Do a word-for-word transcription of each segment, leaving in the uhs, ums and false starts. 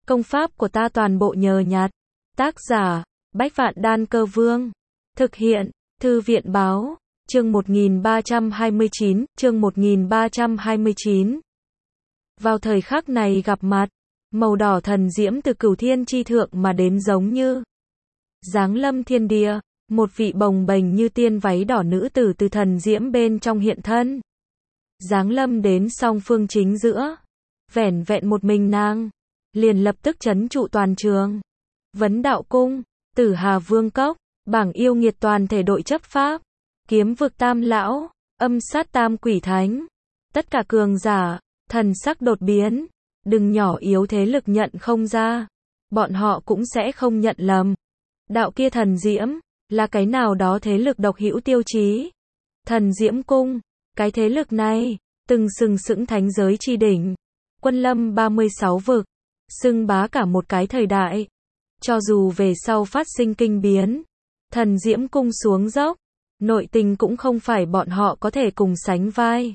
Công pháp của ta toàn bộ nhờ nhặt. Tác giả, Bách Vạn Đan Cơ Vương. Thực hiện, Thư viện Báo. Chương một nghìn ba trăm hai mươi chín, chương một nghìn ba trăm hai mươi chín. Vào thời khắc này gặp mặt, màu đỏ thần diễm từ cửu thiên chi thượng mà đến giống như giáng lâm thiên địa, một vị bồng bềnh như tiên váy đỏ nữ tử từ thần diễm bên trong hiện thân. Giáng lâm đến song phương chính giữa, vẻn vẹn một mình nàng, liền lập tức trấn trụ toàn trường. Vấn Đạo Cung, Tử Hà Vương Cốc, bảng yêu nghiệt toàn thể đội chấp pháp, kiếm vực tam lão, âm sát tam quỷ thánh, tất cả cường giả, thần sắc đột biến, đừng nhỏ yếu thế lực nhận không ra, bọn họ cũng sẽ không nhận lầm. Đạo kia thần diễm, là cái nào đó thế lực độc hữu tiêu chí. Thần Diễm Cung, cái thế lực này, từng sừng sững thánh giới chi đỉnh, quân lâm ba mươi sáu vực, xưng bá cả một cái thời đại. Cho dù về sau phát sinh kinh biến, thần Diễm Cung xuống dốc, nội tình cũng không phải bọn họ có thể cùng sánh vai.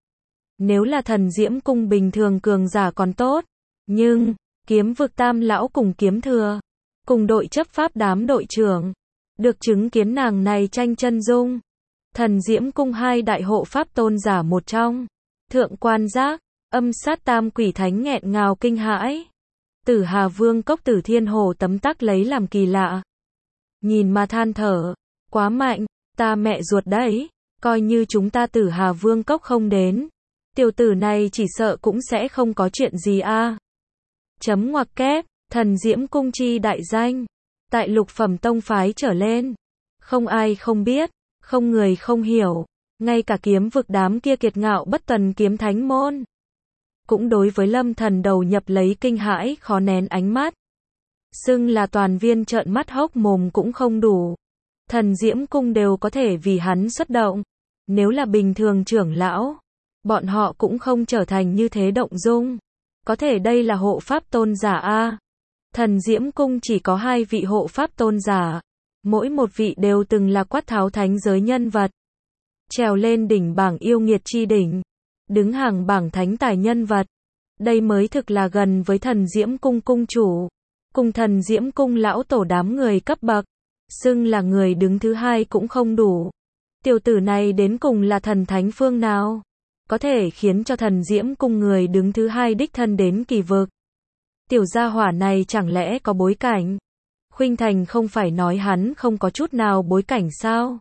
Nếu là thần Diễm Cung bình thường cường giả còn tốt, nhưng, kiếm vực tam lão cùng kiếm thừa, cùng đội chấp pháp đám đội trưởng, được chứng kiến nàng này tranh chân dung. Thần Diễm Cung hai đại hộ pháp tôn giả một trong, Thượng Quan Giác, âm sát tam quỷ thánh nghẹn ngào kinh hãi. Tử Hà Vương Cốc Tử Thiên Hồ tấm tắc lấy làm kỳ lạ. Nhìn mà than thở, quá mạnh, ta mẹ ruột đấy, coi như chúng ta Tử Hà Vương Cốc không đến, tiểu tử này chỉ sợ cũng sẽ không có chuyện gì a. Chấm ngoặc kép, thần Diễm Cung chi đại danh, tại lục phẩm tông phái trở lên, không ai không biết, không người không hiểu, ngay cả kiếm vực đám kia kiệt ngạo bất tuần kiếm thánh môn, cũng đối với Lâm Thần đầu nhập lấy kinh hãi khó nén ánh mắt. Xưng là toàn viên trợn mắt hốc mồm cũng không đủ. Thần Diễm Cung đều có thể vì hắn xuất động. Nếu là bình thường trưởng lão, bọn họ cũng không trở thành như thế động dung. Có thể đây là hộ pháp tôn giả a. Thần Diễm Cung chỉ có hai vị hộ pháp tôn giả, mỗi một vị đều từng là quát tháo thánh giới nhân vật, trèo lên đỉnh bảng yêu nghiệt chi đỉnh, đứng hàng bảng thánh tài nhân vật. Đây mới thực là gần với thần Diễm Cung cung chủ, cùng thần Diễm Cung lão tổ đám người cấp bậc, xưng là người đứng thứ hai cũng không đủ. Tiểu tử này đến cùng là thần thánh phương nào, có thể khiến cho thần Diễm Cung người đứng thứ hai đích thân đến kỳ vực. Tiểu gia hỏa này chẳng lẽ có bối cảnh? Khuynh Thành không phải nói hắn không có chút nào bối cảnh sao?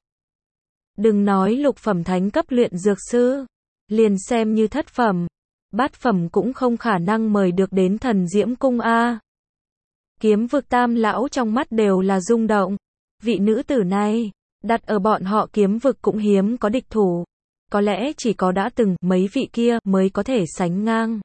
Đừng nói lục phẩm thánh cấp luyện dược sư, liền xem như thất phẩm, bát phẩm cũng không khả năng mời được đến thần Diễm Cung a. Kiếm vực tam lão trong mắt đều là rung động. Vị nữ tử này, đặt ở bọn họ kiếm vực cũng hiếm có địch thủ. Có lẽ chỉ có đã từng mấy vị kia mới có thể sánh ngang.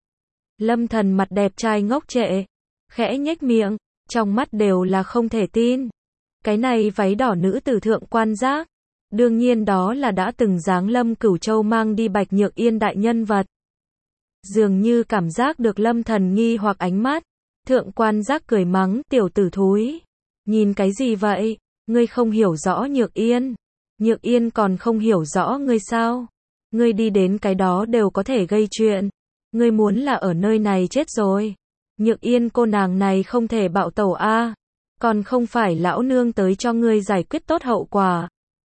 Lâm Thần mặt đẹp trai ngốc trệ, khẽ nhếch miệng, trong mắt đều là không thể tin. Cái này váy đỏ nữ tử Thượng Quan Giác, đương nhiên đó là đã từng giáng lâm Cửu Châu mang đi Bạch Nhược Yên đại nhân vật. Dường như cảm giác được Lâm Thần nghi hoặc ánh mắt, Thượng Quan Giác cười mắng, tiểu tử thúi, nhìn cái gì vậy, ngươi không hiểu rõ Nhược Yên, Nhược Yên còn không hiểu rõ ngươi sao, ngươi đi đến cái đó đều có thể gây chuyện, ngươi muốn là ở nơi này chết rồi, Nhược Yên cô nàng này không thể bạo tẩu a, còn không phải lão nương tới cho ngươi giải quyết tốt hậu quả.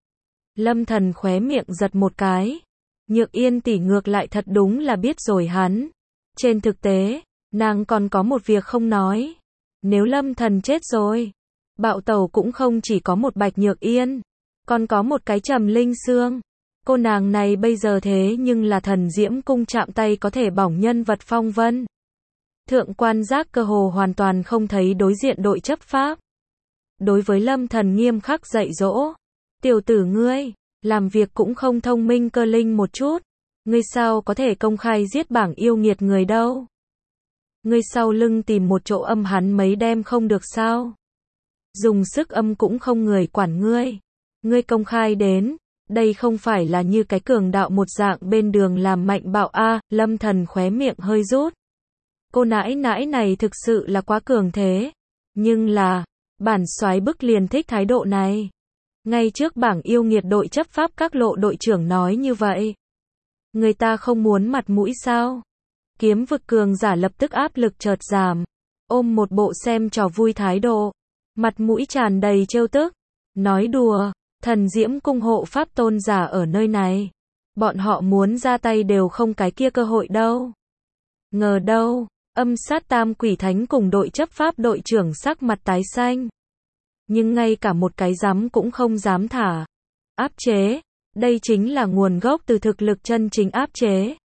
Lâm Thần khóe miệng giật một cái, Nhược Yên tỷ ngược lại thật đúng là biết rồi hắn. Trên thực tế, nàng còn có một việc không nói. Nếu Lâm Thần chết rồi, bạo tẩu cũng không chỉ có một Bạch Nhược Yên, còn có một cái Trầm Linh Sương. Cô nàng này bây giờ thế nhưng là thần Diễm Cung chạm tay có thể bỏng nhân vật phong vân. Thượng Quan Giác cơ hồ hoàn toàn không thấy đối diện đội chấp pháp. Đối với Lâm Thần nghiêm khắc dạy dỗ. Tiểu tử ngươi, làm việc cũng không thông minh cơ linh một chút. Ngươi sao có thể công khai giết bảng yêu nghiệt người đâu. Ngươi sau lưng tìm một chỗ âm hắn mấy đêm không được sao. Dùng sức âm cũng không người quản ngươi. Ngươi công khai đến, đây không phải là như cái cường đạo một dạng bên đường làm mạnh bạo a. Lâm Thần khóe miệng hơi rút. Cô nãi nãi này thực sự là quá cường thế. Nhưng là, bản soái bức liền thích thái độ này. Ngay trước bảng yêu nghiệt đội chấp pháp các lộ đội trưởng nói như vậy. Người ta không muốn mặt mũi sao? Kiếm vực cường giả lập tức áp lực chợt giảm. ôm một bộ xem trò vui thái độ, mặt mũi tràn đầy trêu tức, nói đùa, thần diễm cung hộ pháp tôn giả ở nơi này, bọn họ muốn ra tay đều không cái kia cơ hội đâu. Ngờ đâu, âm sát tam quỷ thánh cùng đội chấp pháp đội trưởng sắc mặt tái xanh. Nhưng ngay cả một cái dám cũng không dám thả. Áp chế, đây chính là nguồn gốc từ thực lực chân chính áp chế.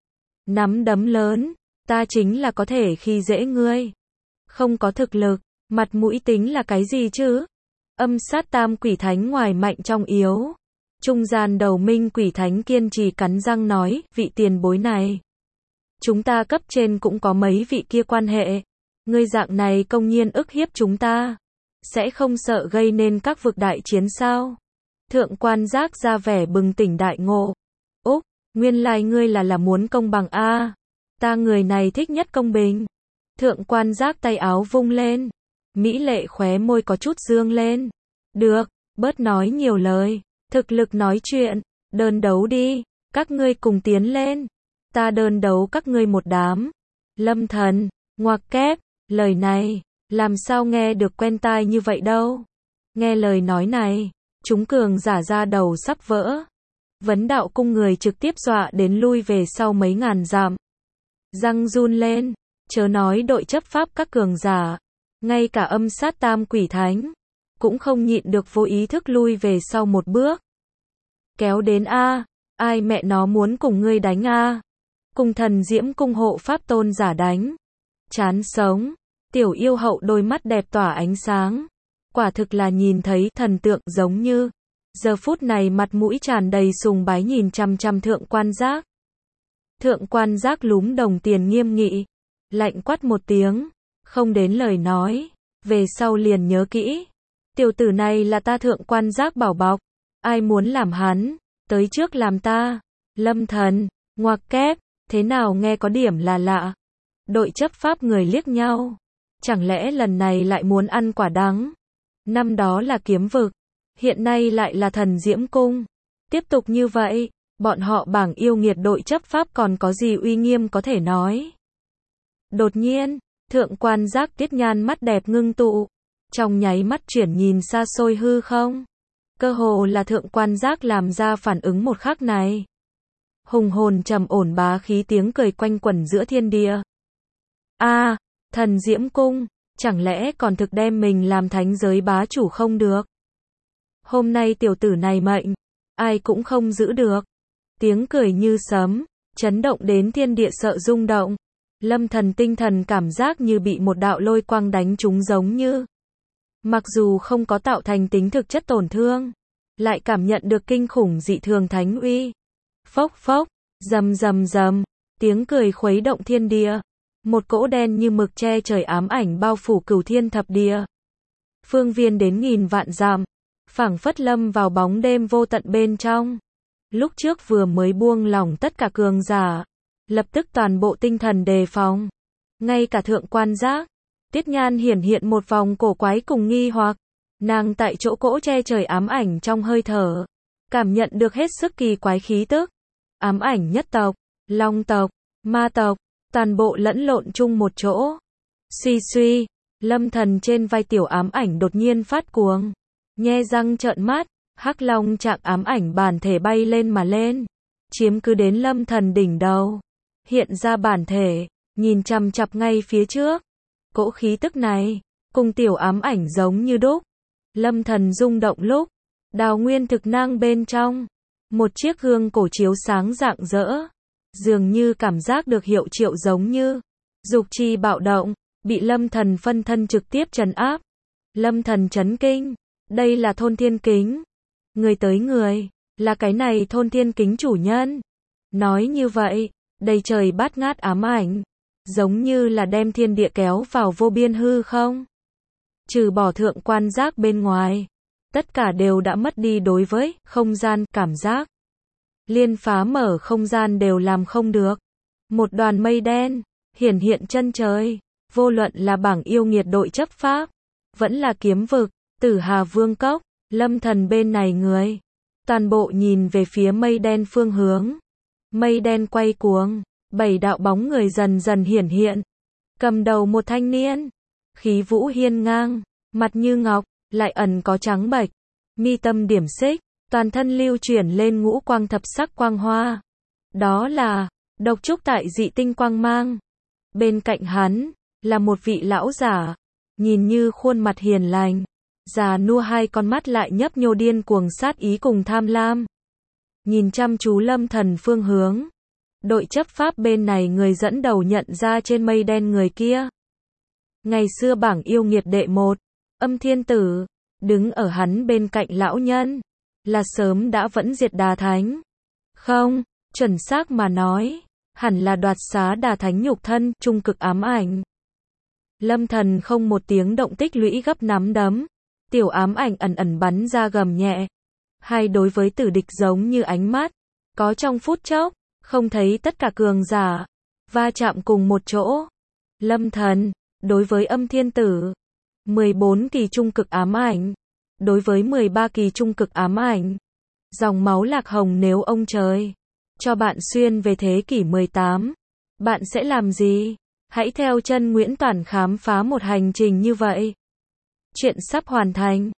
Nắm đấm lớn, ta chính là có thể khi dễ ngươi. Không có thực lực, mặt mũi tính là cái gì chứ? Âm sát tam quỷ thánh ngoài mạnh trong yếu. Trung gian đầu minh quỷ thánh kiên trì cắn răng nói, vị tiền bối này. Chúng ta cấp trên cũng có mấy vị kia quan hệ. Ngươi dạng này công nhiên ức hiếp chúng ta. Sẽ không sợ gây nên các vực đại chiến sao? Thượng quan giác ra vẻ bừng tỉnh đại ngộ. Úc, nguyên lai ngươi là là muốn công bằng a. Ta người này thích nhất công bình. Thượng quan giác tay áo vung lên. Mỹ lệ khóe môi có chút dương lên. Được, bớt nói nhiều lời. Thực lực nói chuyện. Đơn đấu đi. Các ngươi cùng tiến lên. Ta đơn đấu các ngươi một đám. Lâm Thần, ngoặc kép. Lời này, làm sao nghe được quen tai như vậy đâu. Nghe lời nói này, chúng cường giả ra đầu sắp vỡ. Vấn đạo cung người trực tiếp dọa đến lui về sau mấy ngàn dặm. Răng run lên, chớ nói đội chấp pháp các cường giả. Ngay cả âm sát tam quỷ thánh, cũng không nhịn được vô ý thức lui về sau một bước. Kéo đến A, ai mẹ nó muốn cùng ngươi đánh A. Cùng thần diễm cung hộ pháp tôn giả đánh. Chán sống, tiểu yêu hậu đôi mắt đẹp tỏa ánh sáng. Quả thực là nhìn thấy thần tượng giống như. Giờ phút này mặt mũi tràn đầy sùng bái nhìn chăm chăm thượng quan giác. Thượng quan giác lúm đồng tiền nghiêm nghị. Lạnh quát một tiếng. Không đến lời nói. Về sau liền nhớ kỹ. Tiểu tử này là ta thượng quan giác bảo bọc. Ai muốn làm hắn, tới trước làm ta. Lâm Thần, ngoặc kép, thế nào nghe có điểm là lạ. Đội chấp pháp người liếc nhau. Chẳng lẽ lần này lại muốn ăn quả đắng? Năm đó là kiếm vực, hiện nay lại là thần diễm cung. Tiếp tục như vậy, bọn họ bảng yêu nghiệt đội chấp pháp còn có gì uy nghiêm có thể nói. Đột nhiên, thượng quan giác tiết nhan mắt đẹp ngưng tụ. Trong nháy mắt chuyển nhìn xa xôi hư không. Cơ hồ là thượng quan giác làm ra phản ứng một khắc này. Hùng hồn trầm ổn bá khí tiếng cười quanh quẩn giữa thiên địa. A, à, thần diễm cung, chẳng lẽ còn thực đem mình làm thánh giới bá chủ không được? Hôm nay tiểu tử này mệnh, ai cũng không giữ được. Tiếng cười như sấm, chấn động đến thiên địa sợ rung động. Lâm Thần tinh thần cảm giác như bị một đạo lôi quang đánh trúng giống như. Mặc dù không có tạo thành tính thực chất tổn thương, lại cảm nhận được kinh khủng dị thường thánh uy. Phốc phốc, rầm rầm rầm, tiếng cười khuấy động thiên địa. Một cỗ đen như mực che trời ám ảnh bao phủ cửu thiên thập địa. Phương viên đến nghìn vạn dặm, phảng phất lâm vào bóng đêm vô tận bên trong. Lúc trước vừa mới buông lỏng tất cả cường giả, lập tức toàn bộ tinh thần đề phòng. Ngay cả thượng quan giác, Tiết Nhan hiển hiện một vòng cổ quái cùng nghi hoặc. Nàng tại chỗ cỗ che trời ám ảnh trong hơi thở, cảm nhận được hết sức kỳ quái khí tức. Ám ảnh nhất tộc, long tộc, ma tộc, toàn bộ lẫn lộn chung một chỗ. Suy suy, Lâm Thần trên vai tiểu ám ảnh đột nhiên phát cuồng. Nhe răng trợn mắt, hắc long trạng ám ảnh bản thể bay lên mà lên. Chiếm cứ đến Lâm Thần đỉnh đầu. Hiện ra bản thể, nhìn chằm chằm ngay phía trước. Cỗ khí tức này, cùng tiểu ám ảnh giống như đúc. Lâm Thần rung động lúc, đào nguyên thực năng bên trong. Một chiếc gương cổ chiếu sáng rạng rỡ. Dường như cảm giác được hiệu triệu giống như. Dục chi bạo động, bị Lâm Thần phân thân trực tiếp trấn áp. Lâm Thần chấn kinh, đây là thôn thiên kính. Người tới người, là cái này thôn thiên kính chủ nhân. Nói như vậy, đầy trời bát ngát ám ảnh. Giống như là đem thiên địa kéo vào vô biên hư không. Trừ bỏ thượng quan giác bên ngoài. Tất cả đều đã mất đi đối với không gian cảm giác. Liên phá mở không gian đều làm không được. Một đoàn mây đen, hiển hiện chân trời. Vô luận là bảng yêu nghiệt đội chấp pháp. Vẫn là kiếm vực, tử hà vương cốc, Lâm Thần bên này người. Toàn bộ nhìn về phía mây đen phương hướng. Mây đen quay cuồng. Bảy đạo bóng người dần dần hiển hiện. Cầm đầu một thanh niên, khí vũ hiên ngang, mặt như ngọc, lại ẩn có trắng bệch, mi tâm điểm xích, toàn thân lưu chuyển lên ngũ quang thập sắc quang hoa. Đó là độc trúc tại dị tinh quang mang. Bên cạnh hắn là một vị lão giả, nhìn như khuôn mặt hiền lành, già nua, hai con mắt lại nhấp nhô điên cuồng sát ý cùng tham lam. Nhìn chăm chú Lâm Thần phương hướng. Đội chấp pháp bên này người dẫn đầu nhận ra trên mây đen người kia. Ngày xưa bảng yêu nghiệt đệ một, Âm Thiên Tử, đứng ở hắn bên cạnh lão nhân, là sớm đã vẫn diệt Đà Thánh. Không, chuẩn xác mà nói, hẳn là đoạt xá Đà Thánh nhục thân, trung cực ám ảnh. Lâm Thần không một tiếng động tích lũy gấp nắm đấm, tiểu ám ảnh ẩn ẩn bắn ra gầm nhẹ. Hai đối với tử địch giống như ánh mắt, có trong phút chốc, không thấy tất cả cường giả, va chạm cùng một chỗ. Lâm Thần, đối với Âm Thiên Tử, mười bốn kỳ trung cực ám ảnh, đối với mười ba kỳ trung cực ám ảnh. Dòng máu lạc hồng, nếu ông trời cho bạn xuyên về thế kỷ mười tám, bạn sẽ làm gì? Hãy theo chân Nguyễn Toản khám phá một hành trình như vậy. Chuyện sắp hoàn thành.